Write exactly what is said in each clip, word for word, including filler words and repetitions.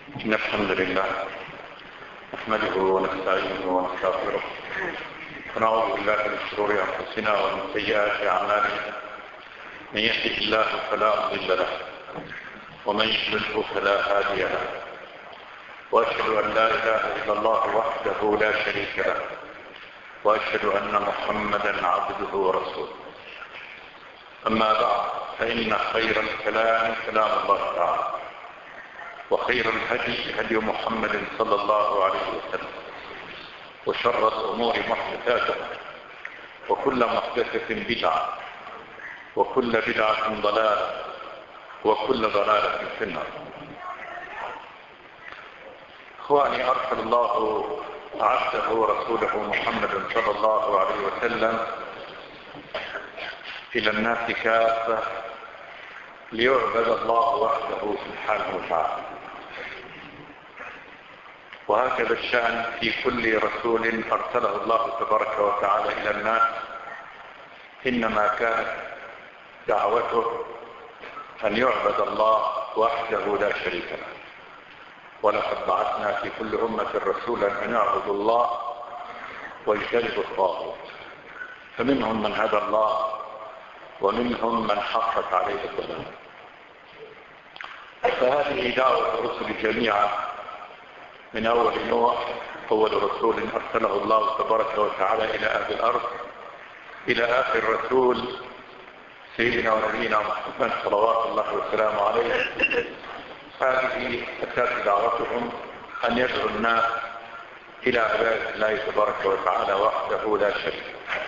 إن الحمد لله نحمده ونستعينه ونستغفره ونعوذ بالله من شرور أنفسنا ومن سيئات أعمالنا. من يهده الله فلا مضل له ومن يضلل فلا هادي له، وأشهد أن لا إله إلا الله وحده لا شريك له، وأشهد أن محمدا عبده ورسوله. أما بعد، فإن خير الكلام كلام الله تعالى، وخير الهدي هدي محمد صلى الله عليه وسلم، وشر الأمور محدثاتها، وكل محدثة بدعة، وكل بدعة ضلالة، وكل ضلالة في النار. إخواني، أرسل الله عبده ورسوله محمد صلى الله عليه وسلم إلى الناس كافة ليعبد الله وحده سبحانه وتعالى، وهكذا الشأن في كل رسول أرسله الله تبارك وتعالى إلى الناس، إنما كانت دعوته أن يعبد الله وحده لا شريك له. ولقد بعثنا في كل أمة رسولا أن يعبدوا الله ويجتنبوا الطاغوت، فمنهم من هدى الله ومنهم من حقت عليه الضلال. فهذه دعوة الرسل جميعا، من أول نوح أول رسول أرسله الله تبارك وتعالى إلى أهل الأرض، إلى آخر رسول سيدنا ونبينا محمد صلوات الله وسلامه عليه. هذه أساس دعوتهم أن يدعو الناس إلى عبادة الله تبارك وتعالى وحده لا شريك له.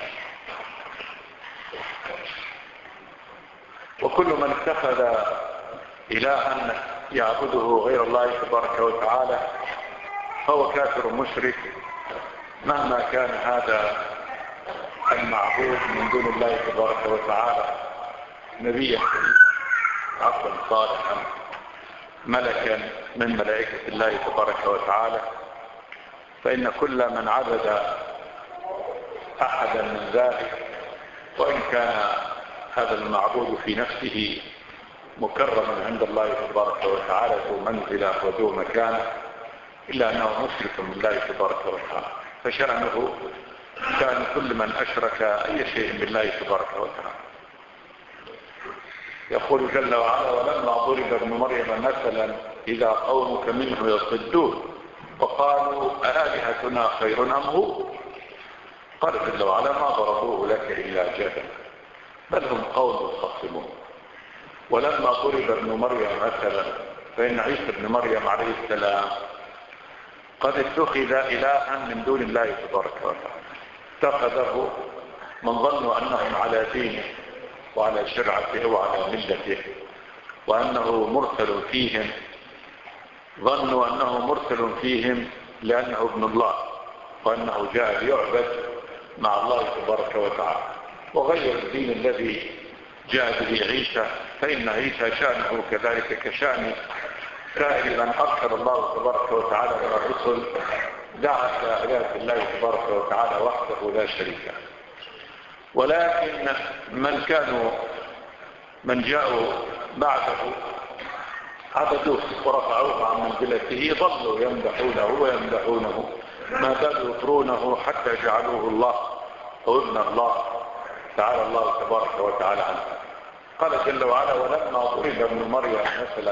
وكل من اتخذ إلها يعبده غير الله تبارك وتعالى فهو كافر مشرك، مهما كان هذا المعبود من دون الله تبارك وتعالى نبيا عبدا صالحا، ملكا من ملائكة الله تبارك وتعالى. فإن كل من عبد أحدا من ذلك، وإن كان هذا المعبود في نفسه مكرما عند الله تبارك وتعالى ذو منزلة وذو مكانة، إلا أنه مشرك بالله تبارك وتعالى، فشأنه كان كل من أشرك أي شيء بالله تبارك وتعالى. يقول جل وعلا: ولما ضرب ابن مريم مثلا إذا قومك منه يصدون وقالوا أآلهتنا خير أم هو؟ قال جل وعلا: ما ضربوه لك إلا جدلا بل هم قوم يخصمون. ولما ضرب ابن مريم مثلا، فإن عيسى ابن مريم عليه السلام قد اتخذ إلها من دون الله تبارك وتعالى، اتخذه من ظنوا أنهم على دينه وعلى شرعته وعلى ملته، وأنه مرسل فيهم، ظنوا أنه مرسل فيهم لأنه ابن الله، وأنه جاء ليعبد مع الله تبارك وتعالى، وغير الدين الذي جاء به عيسى. فإن عيسى شأنه كذلك كشأن سائر من أرسل الله تبارك وتعالى من الرسل، دعا إلى عبادة الله تبارك وتعالى وحده لا شريك له. ولكن من كانوا من جاءوا بعده عبدوه ورفعوه عن منزلته، ظلوا يمدحونه ويمدحونه، ما زالوا يطرونه حتى جعلوه الله أو ابن الله تعالى الله تبارك وتعالى عنه. قال جل وعلا: ولما ضرب ابن مريم مثلا،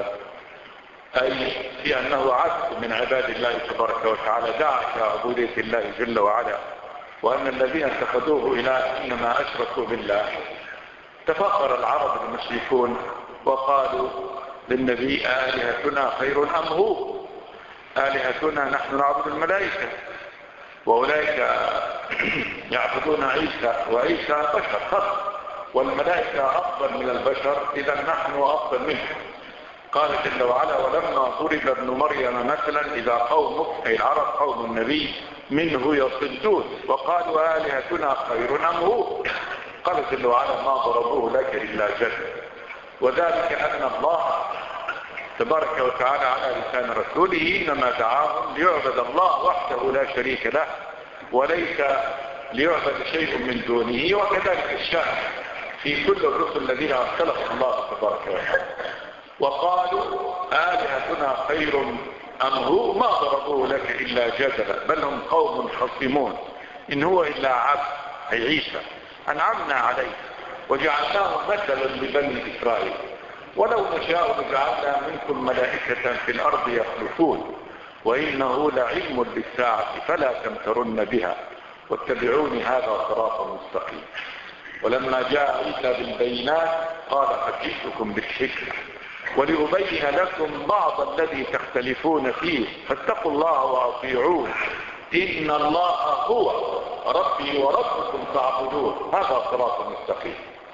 أي في أنه عبد من عباد الله تبارك وتعالى، دعا إلى عبودية الله جل وعلا، وأن الذين اتخذوه إله إنما أشركوا بالله. تفخر العرب المشركون وقالوا للنبي: آلهتنا خير أم هو؟ آلهتنا نحن نعبد الملائكة، وأولئك يعبدون عيسى، وعيسى بشر خلق، والملائكة أفضل من البشر، إذا نحن أفضل منهم. قال جل وعلا: ولما ضرب ابن مريم مثلا إذا قومك، أي العرب قوم النبي، منه يصدون وقالوا آلهتنا خير أم هو؟ قال جل وعلا: ما ضربوه لك إلا جدلا. وذلك أن الله تبارك وتعالى على لسان رسوله إنما دعاهم ليعبد الله وحده لا شريك له، وليس ليعبد شيء من دونه. وكذلك الشأن في كل الرسل الذين أرسلهم الله تبارك وتعالى. وقالوا آلهتنا خير أم هو ما ضربوه لك إلا جدلا بل هم قوم خصمون إن هو إلا عبد أي عيسى أنعمنا عليه وجعلناه مثلا لبني إسرائيل ولو نشاء لجعلنا منكم ملائكة في الأرض يخلفون وإنه لعلم للساعة فلا تمترن بها واتبعوني هذا صراط مستقيم. ولما جاء عيسى بالبينات قال قد جئتكم بالحكمة ولأبين لكم بعض الذي تختلفون فيه فاتقوا الله وأطيعون إن الله هو ربي وربكم فاعبدوه هذا صراط مستقيم.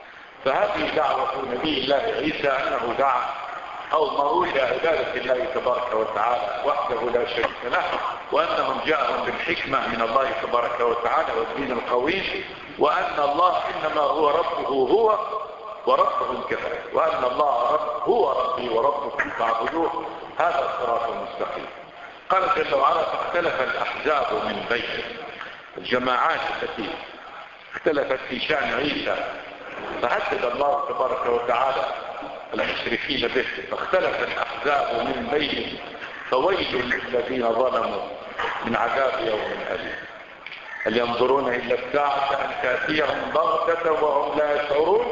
فهذه دعوة نبي الله عيسى أنه دعا قومه إلى عبادة الله تبارك وتعالى وحده لا شريك له وأنهم جاءهم بالحكمة من الله تبارك وتعالى والدين القويم وأن الله إنما هو ربه هو وربهم كذلك وأن الله رب هو ربي وربكم فاعبدوه هذا الصراط المستقيم. قال جل وعلا فاختلف الأحزاب من بينهم الجماعات التي اختلفت في شأن عيسى فهدد الله تبارك وتعالى المشركين به فاختلف الأحزاب من بينهم فويل للذين ظلموا من عذاب يوم أليم. هل ينظرون إلا الساعة أن تأتيهم بغتة وهم لا يشعرون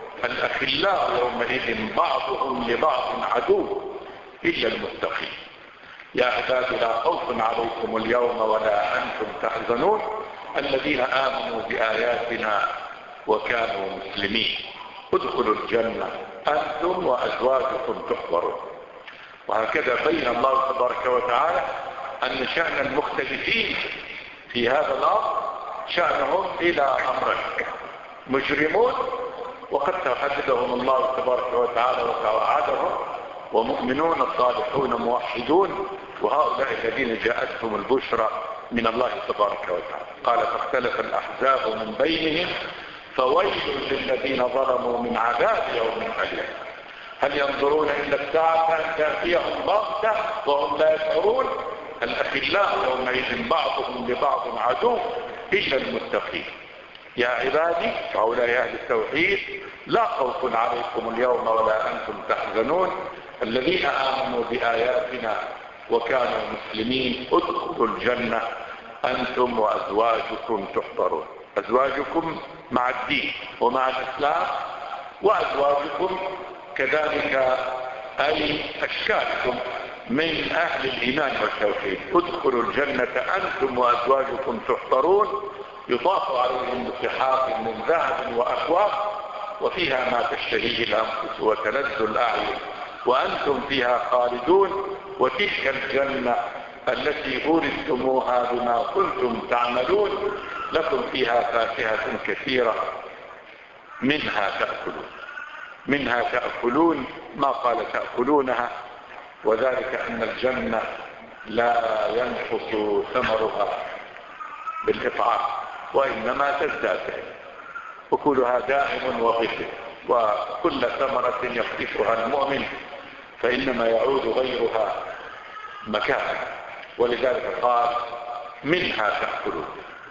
الأخلاء يومئذ بعضهم لبعض عدو إلا المتقين. يا عبادي لا خوف عليكم اليوم ولا أنتم تحزنون الذين آمنوا بآياتنا وكانوا مسلمين ادخلوا الجنة أنتم وأزواجكم تحبرون. وهكذا بين الله تبارك وتعالى أن شأن المختلفين في هذا الأمر شأنهم إلى أمرين مجرمون وقد تحددهم الله تبارك وتعالى وتوعدهم ومؤمنون صالحون موحدون وهؤلاء الذين جاءتهم البشرى من الله تبارك وتعالى. قال فاختلف الأحزاب من بينهم فويل للذين ظلموا من عذاب يوم أليم. هل ينظرون إلا الساعة أن تأتيهم بغتة وهم لا يشعرون الأخلاء يومئذ بعضهم لبعض عدو إلا المتقين. يا عبادي هؤلاء أهل التوحيد لا خوف عليكم اليوم ولا أنتم تحزنون الذين آمنوا بآياتنا وكانوا مسلمين ادخلوا الجنة أنتم وأزواجكم تحبرون. أزواجكم مع الدين ومع الإسلام وأزواجكم كذلك أي أشكالكم من أهل الإيمان والتوحيد ادخلوا الجنة أنتم وأزواجكم تحبرون يطاف عليهم بصحاف من ذهب وأكواب وفيها ما تشتهيه الأنفس وتلذ الأعين وأنتم فيها خالدون وتلك الجنة التي أورثتموها بما كنتم تعملون لكم فيها فاكهة كثيرة منها تأكلون منها تأكلون ما قال تأكلونها وذلك أن الجنة لا ينقص ثمرها بالإطعام وإنما تزداد أكلها دائم وغفر وكل ثمرة يقطفها المؤمن فإنما يعود غيرها مكانه ولذلك قال منها تأكلون.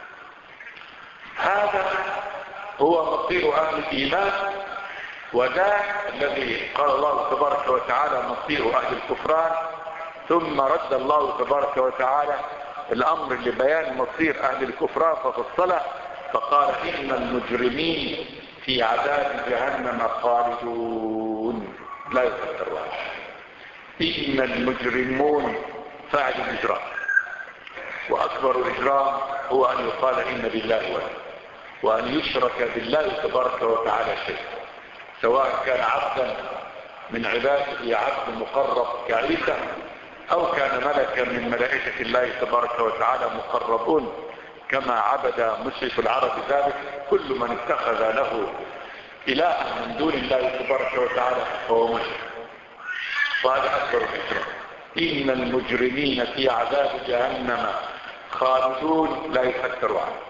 هذا هو مصير أهل الإيمان وذاك الذي قال الله تبارك وتعالى مصير أهل الكفران ثم رد الله تبارك وتعالى الأمر لبيان مصير أهل الكفران ففصله فقال إن المجرمين في عذاب جهنم خالدون لا يفترون. إن المجرمون فاعل الإجرام وأكبر الإجرام هو أن يقال إن بالله ولد وأن يشرك بالله تبارك وتعالى شيء سواء كان عبدا من عباده عبد مقرب كعيسى أو كان ملكا من ملائكة الله تبارك وتعالى مقربون كما عبد مشرك العرب ذلك. كل من اتخذ له إلها من دون الله تبارك وتعالى فهو مشرك وهذا أكبر الإجرام. إن المجرمين في عذاب جهنم خالدون لا يفتروا عنه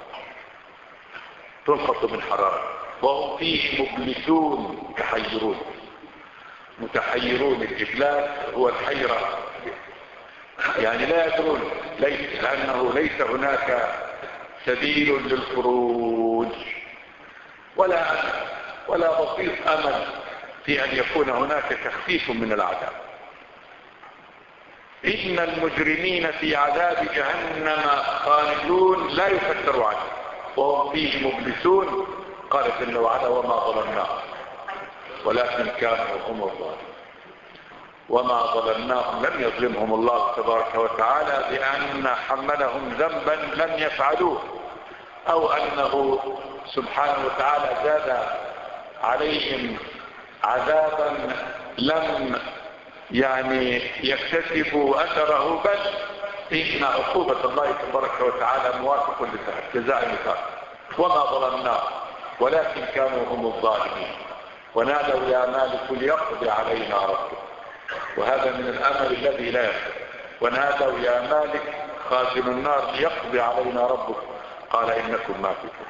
تنقص من حرارة وهم فيه مبلسون متحيرون. متحيرون الإبلاس هو الحيرة يعني لا يدرون ليس لأنه ليس هناك سبيل للخروج ولا أمل ولا بسيط أمل في أن يكون هناك تخفيف من العذاب. إن المجرمين في عذاب جهنم خالدون لا يفتر عنه وهم فيه مبلسون. قال جل وعلا وما ظلمناهم ولكن كانوا هم الظالمين. وما ظلمناهم لم يظلمهم الله تبارك وتعالى بأن حملهم ذنبا لم يفعلوه أو أنه سبحانه وتعالى زاد عليهم عذابا لم يعني يكتسبوا أثره، بل إن عقوبة الله تبارك وتعالى موافق لجزاء المثال. وما ظلمناهم ولكن كانوا هم الظالمين. ونادوا يا مالك ليقضي علينا ربك، وهذا من الأمل الذي لا يخفى. ونادوا يا مالك خازن النار ليقضي علينا ربك قال إنكم ماكثون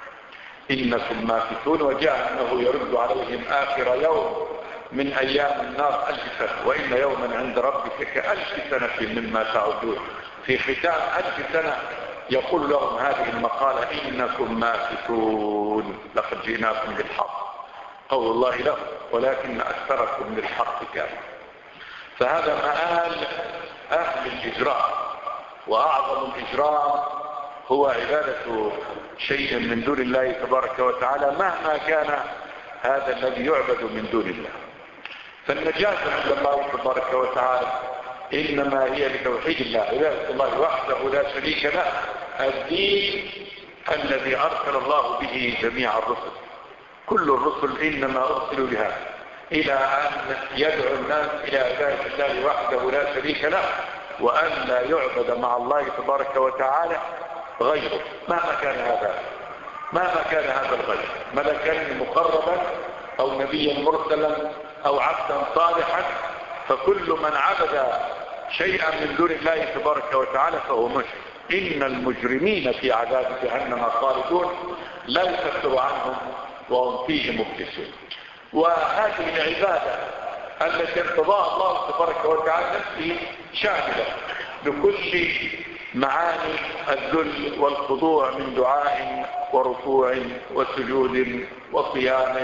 إنكم ماكثون. وجاء أنه يرد عليهم آخر يوم من أيام النار ألف سنة، وإن يوما عند ربك كألف سنة مما تعدون. في ختام ألف سنة يقول لهم هذه المقالة إنكم ماكثون لقد جئناكم بالحق. قول الله له ولكن أكثركم للحق كامل. فهذا مآل أهل الإجرام، وأعظم الإجرام هو عبادة شيء من دون الله تبارك وتعالى مهما كان هذا الذي يعبد من دون الله. فالنجاة عند الله تبارك وتعالى إنما هي بتوحيد الله، عبادة الله وحده لا شريك له، الدين الذي أرسل الله به جميع الرسل. كل الرسل إنما أرسلوا بها إلى أن يدعو الناس إلى عبادة الله وحده لا شريك له، وأن لا يعبد مع الله تبارك وتعالى غيره مهما كان هذا مهما كان هذا الغير، ملكا مقربا أو نبيا مرسلا أو عبدا صالحا. فكل من عبد شيئا من دون الله تبارك وتعالى فهو مشرك. إن المجرمين في عذاب جهنم خالدون لا يفتر عنهم وهم فيه مبلسون. وهذه العبادة التي ارتضاها الله تبارك وتعالى نفسه شاملة بكل معاني الذل والخضوع من دعاء وركوع وسجود وصيام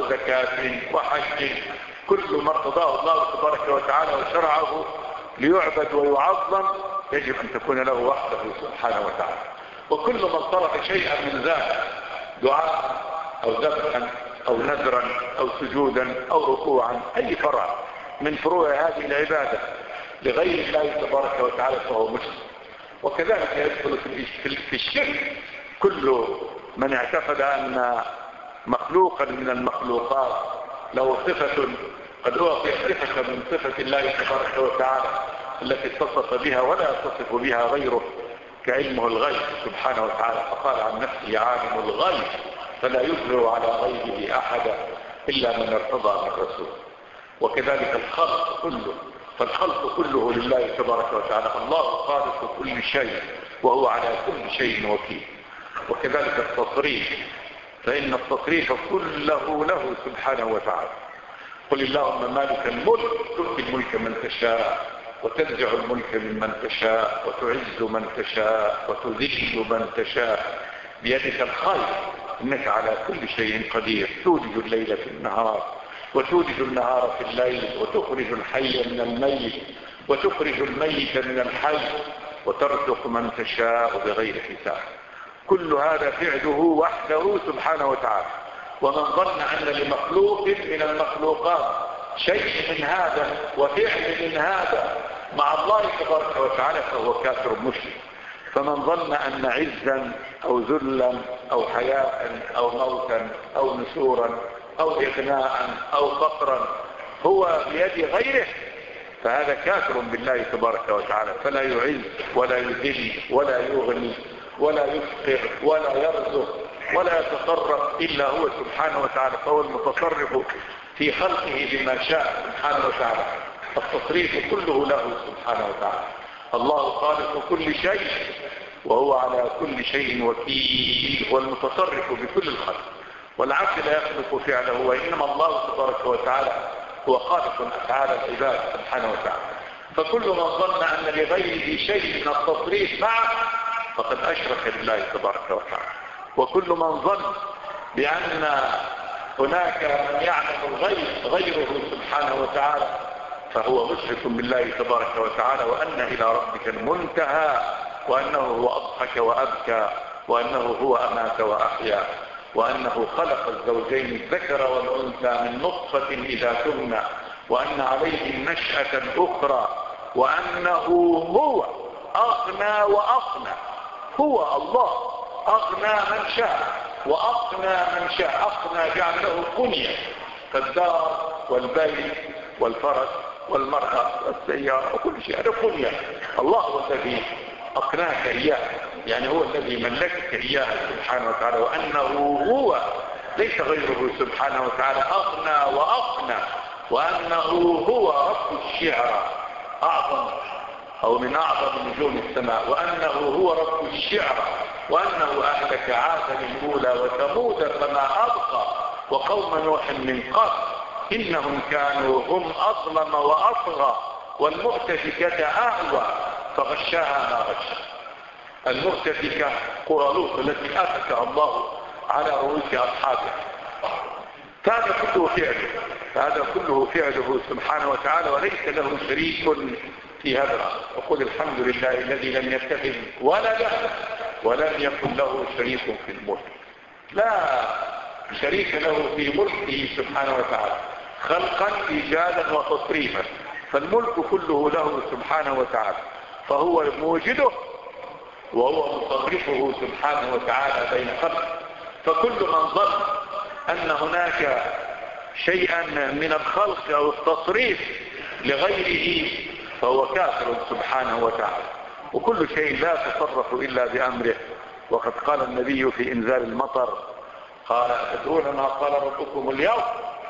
وزكاة وحج. كل ما ارتضاه الله تبارك وتعالى وشرعه ليعبد ويعظم يجب أن تكون له وحده سبحانه وتعالى. وكل من طلب شيئا من ذلك دعاء أو ذبحا أو نذرا أو سجودا أو ركوعا أي فرع من فروع هذه العبادة لغير الله تبارك وتعالى فهو مشرك. وكذلك يدخل في الشرك كل من اعتقد أن مخلوقا من المخلوقات له صفة قد أعطي صفة من صفة الله تبارك وتعالى التي اتصف بها ولا يتصف بها غيره كعلمه الغيب سبحانه وتعالى. فقال عن نفسه عالم الغيب فلا يظهر على غيبه أحدا إلا من ارتضى من رسول. وكذلك الخلق كله، فالخلق كله لله تبارك وتعالى. الله خالق كل شيء وهو على كل شيء وكيل. وكذلك التصريف، فإن التصريف كله له سبحانه وتعالى. قل اللهم مالك الملك تؤتي الملك من تشاء وتنزع الملك ممن تشاء وتعز من تشاء وتذل من تشاء بيدك الخير إنك على كل شيء قدير. تولج الليل في النهار وتولج النهار في الليل وتخرج الحي من الميت وتخرج الميت من الحي وترزق من تشاء بغير حساب. كل هذا فعله وحده سبحانه وتعالى. ومن ظن أن لمخلوق من المخلوقات شيء من هذا وفعل من هذا مع الله تبارك وتعالى فهو كافر مشرك. فمن ظن أن عزا أو ذلا أو حياة أو موتا أو نشورا أو إغناء أو فقرا هو بيد غيره فهذا كافر بالله تبارك وتعالى. فلا يعز ولا يذل ولا يغني ولا يفقر ولا يرزق ولا يتصرف إلا هو سبحانه وتعالى. فهو المتصرف في خلقه بما شاء سبحانه وتعالى. التصريف كله له سبحانه وتعالى. الله خالق كل شيء وهو على كل شيء وكيل والمتصرف بكل الخلق. والعبد لا يخلق فعله وإنما الله تبارك وتعالى هو خالق أفعال العباد سبحانه وتعالى. فكل من ظن أن لغيره شيء من التصريف معه فقد أشرك بالله تبارك وتعالى. وكل من ظن بأن هناك من يعلم الغيب غيره سبحانه وتعالى فهو مشرك بالله تبارك وتعالى، وأن إلى ربك المنتهى، وأنه هو أضحك وأبكى، وأنه هو أمات وأحيا، وأنه خلق الزوجين الذكر والأنثى من نطفة إذا تمنى، وأن عليه النشأة الأخرى، وأنه هو أغنى وأقنى. هو الله أغنى من شاء وأقنى من شاء. أقنى جعل له كنية كالدار والبيت والفرس والمرأة والسيارة وكل شيء، هذا كنية. الله هو الذي أقناك إياه، يعني هو الذي ملكك إياه سبحانه وتعالى، وأنه هو ليس غيره سبحانه وتعالى أغنى وأقنى، وأنه هو رب الشعرى أعظم أو من أعظم نجوم السماء، وأنه هو رب الشعرى، وأنه أهلك عادا الأولى وثمود فما أبقى وقوم نوح من قبل إنهم كانوا هم أظلم وأطغى والمؤتفكة أهوى فغشاها ما غشا. المؤتفكة قرى لوط التي أتكى الله على رؤوس أصحابها. فهذا كله فعله فهذا كله فعله سبحانه وتعالى، وليس له شريك في هذا الأمر. وقل الحمد لله الذي لم يتخذ ولدا ولم يكن له شريك في الملك. لا شريك له في ملكه سبحانه وتعالى، خلقا إيجادا وتصريفا، فالملك كله له سبحانه وتعالى، فهو موجده وهو مصرفه سبحانه وتعالى بين خلقه. فكل من ظن أن هناك شيئا من الخلق أو التصريف لغيره فهو كافر سبحانه وتعالى. وكل شيء لا تصرف إلا بأمره. وقد قال النبي في إنزال المطر قال أتدرون ما قال ربكم اليوم؟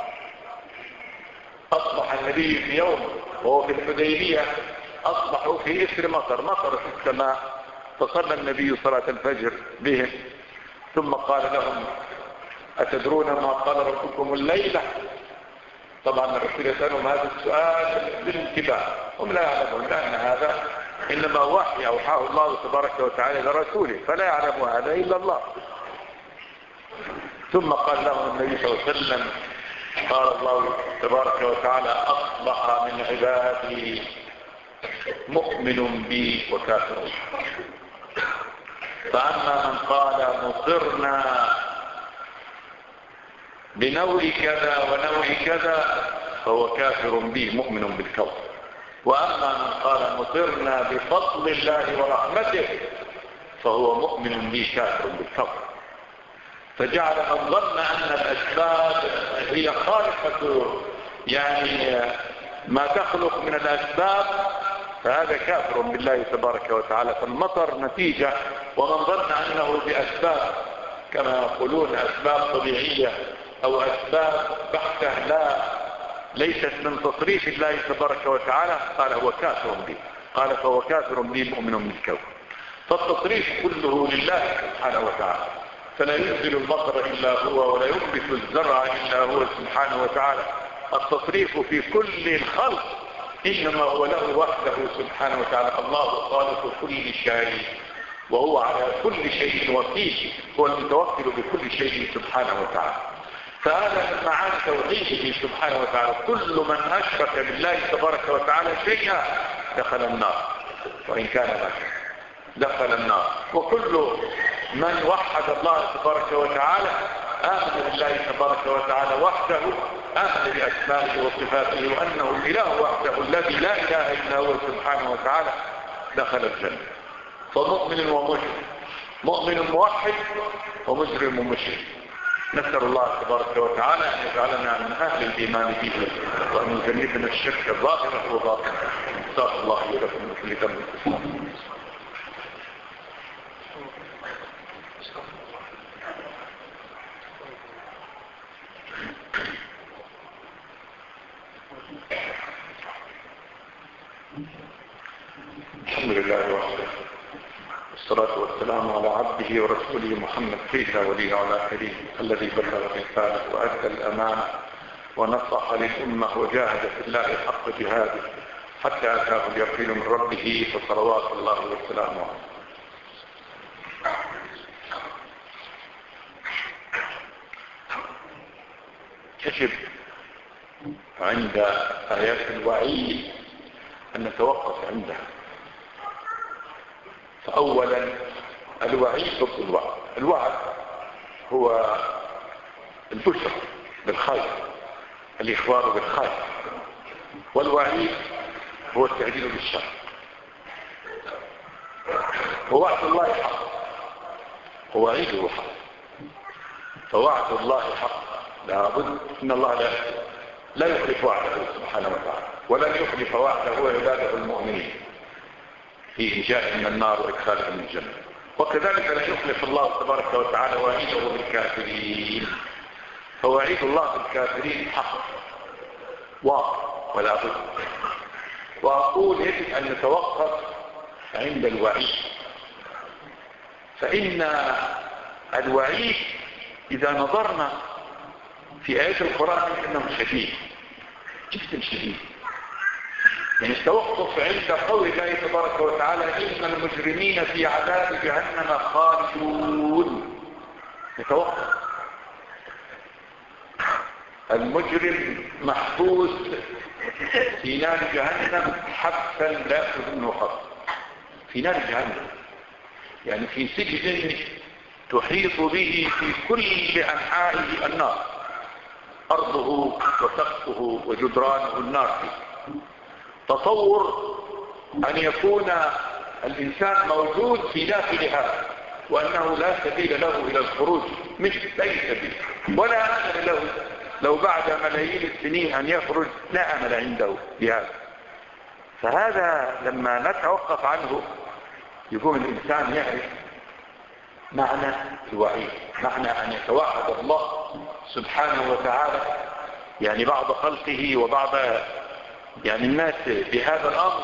أصبح النبي في يوم وهو في الحديبية، أصبحوا في إثر مطر مطر في السماء، فصلى النبي صلاة الفجر بهم ثم قال لهم أتدرون ما قال ربكم الليلة؟ طبعا الرسول يسألهم هذا السؤال بالانتباه، هم لا يعلمون لأن هذا إنما وحي أوحاه الله تبارك وتعالى لرسوله، فلا يعلم هذا إلا الله. ثم قال لهم النبي صلى الله عليه وسلم قال الله تبارك وتعالى أصبح من عبادي مؤمن بي وكافر. فأما من قال مطرنا بنوع كذا ونوع كذا فهو كافر بي مؤمن بالكون. وأما من قال مطرنا بفضل الله ورحمته فهو مؤمن بي كافر بالكون. فجعل من ظن أن الأسباب هي خالقة يعني ما تخلق من الأسباب فهذا كافر بالله تبارك وتعالى. فالمطر نتيجة، ومن ظن أنه بأسباب كما يقولون أسباب طبيعية أو أسباب بحتة لا ليست من تصريف الله تبارك وتعالى قال هو كافر به. قال فهو كافر به مؤمن بالكون. فالتصريف كله لله سبحانه وتعالى، فلا ينزل المطر إلا هو ولا ينبت الزرع إلا هو سبحانه وتعالى. التصريف في كل الخلق إنما هو له وحده سبحانه وتعالى. الله خالق كل شيء وهو على كل شيء وكيل، هو المتوكل بكل شيء سبحانه وتعالى. فهذا من معاني توحيده سبحانه وتعالى. كل من أشرك بالله تبارك وتعالى شيئا دخل النار وإن كان لك دخل النار. وكل من وحد الله تبارك وتعالى آمن بالله تبارك وتعالى وحده، آمن بأسمائه وصفاته وأنه الإله وحده الذي لا إله إلا هو سبحانه وتعالى دخل الجنة. فمؤمن ومجرم، مؤمن موحد ومجرم ومشرك. نسأل الله تبارك وتعالى أن يجعلنا من أهل الإيمان به وأن يجنبنا الشرك الظاهر والباطن. صلى الله ولكم من كل ذنب. الحمد لله وحده والصلاة والسلام على عبده ورسوله محمد سيد ولي على كريم الذي بلغ الرسالة وأدى الأمانة ونصح للأمة وجاهد في الله حق جهاده حتى أتاه اليقين من ربه فصلوات الله وسلامه عليه. يجب عند آيات الوعيد أن نتوقف عندها. فأولا الوعيد ضد الوعد. الوعد هو البشرى بالخير، الإخبار بالخير، والوعيد هو التهديد بالشر. ووعد الله حق ووعيده حق. فوعد الله حق لابد ان الله لا لا يخلف وعده سبحانه وتعالى، ولن يخلف وعده عباده المؤمنين في إنجاء من النار وإدخالهم من الجنة. وكذلك لا يخلف الله تبارك وتعالى وعيده بالكافرين. فوعيد الله بالكافرين حق واقع ولا بد. وأقول يجب أن نتوقف عند الوعيد، فإن الوعيد إذا نظرنا في آيات القرآن إنه شديد جدا شديد. يعني التوقف عند قول الله تبارك وتعالى إن المجرمين في عذاب جهنم خالدون. يتوقف. المجرم محبوس في نار جهنم حبسا لا يأخذ منه خط، في نار جهنم، يعني في سجن تحيط به في كل أنحائه النار، أرضه وسقفه وجدرانه النار فيه. تصور أن يكون الإنسان موجود في داخل هذا وأنه لا سبيل له إلى الخروج، مش أي سبيل ولا أمل له لو بعد ملايين السنين أن يخرج، لا أمل عنده بهذا. فهذا لما نتوقف عنه يكون الإنسان يعرف معنى الوعيد، معنى أن يتوعد الله سبحانه وتعالى يعني بعض خلقه وبعض يعني الناس بهذا الأمر.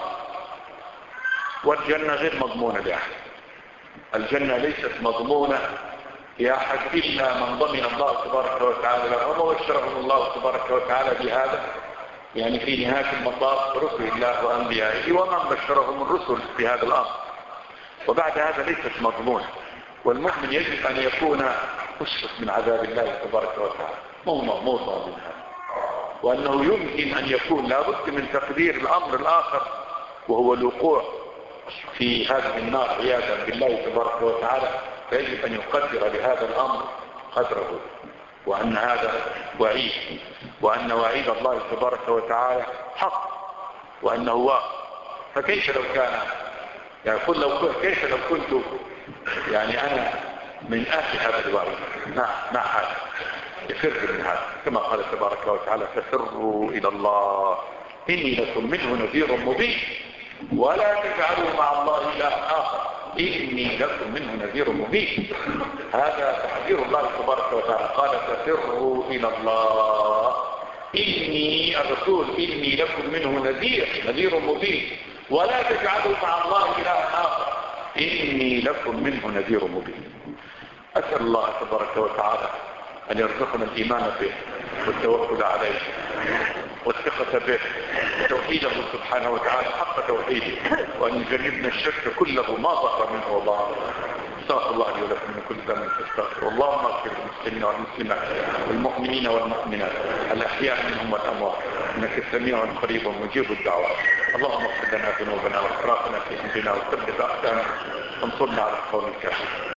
والجنة غير مضمونة لأحد، الجنة ليست مضمونة لأحد إلا من ضمن الله تبارك وتعالى لهم، وبشرهم الله تبارك وتعالى بهذا يعني في نهاية المطاف رسل الله وأنبيائه ومن بشرهم الرسل بهذا الأمر. وبعد هذا ليست مضمونة. والمؤمن يجب أن يكون مشفق من عذاب الله تبارك وتعالى، مو مضمون من هذا، وأنه يمكن أن يكون لابد من تقدير الأمر الآخر وهو الوقوع في هذه النار عياذا بالله تبارك وتعالى. فيجب أن يقدر لهذا الأمر قدره، وأن هذا وعيد، وأن وعيد الله تبارك وتعالى حق، وأنه واقع. فكيف لو كان يعني قل لو كيف لو كنت يعني أنا من أهل هذا الوعيد مع مع هذا يفر من هذا، كما قال تبارك وتعالى ففروا إلى الله إني لكم منه نذير مبين ولا تجعلوا مع الله إله آخر إني لكم منه نذير مبين. هذا تحذير الله تبارك وتعالى، قال ففروا إلى الله إني الرسول إني لكم منه نذير نذير مبين ولا تجعلوا مع الله إله آخر إني لكم منه نذير مبين. أسأل الله تبارك وتعالى أن يرزقنا الإيمان به والتوكل عليه والثقة به توحيده سبحانه وتعالى حق توحيده، وأن يجنبنا الشرك كله ما ظهر منه وباطن. استغفر الله لي ولكم من كل ذنب فاستغفروا. اللهم اغفر للمسلمين والمسلمات والمؤمنين والمؤمنات الأحياء منهم والأموات إنك سميع قريب مجيب الدعوات. اللهم اغفر لنا ذنوبنا واسرافنا في أمرنا وثبت أقدامنا وانصرنا على القوم الكافرين.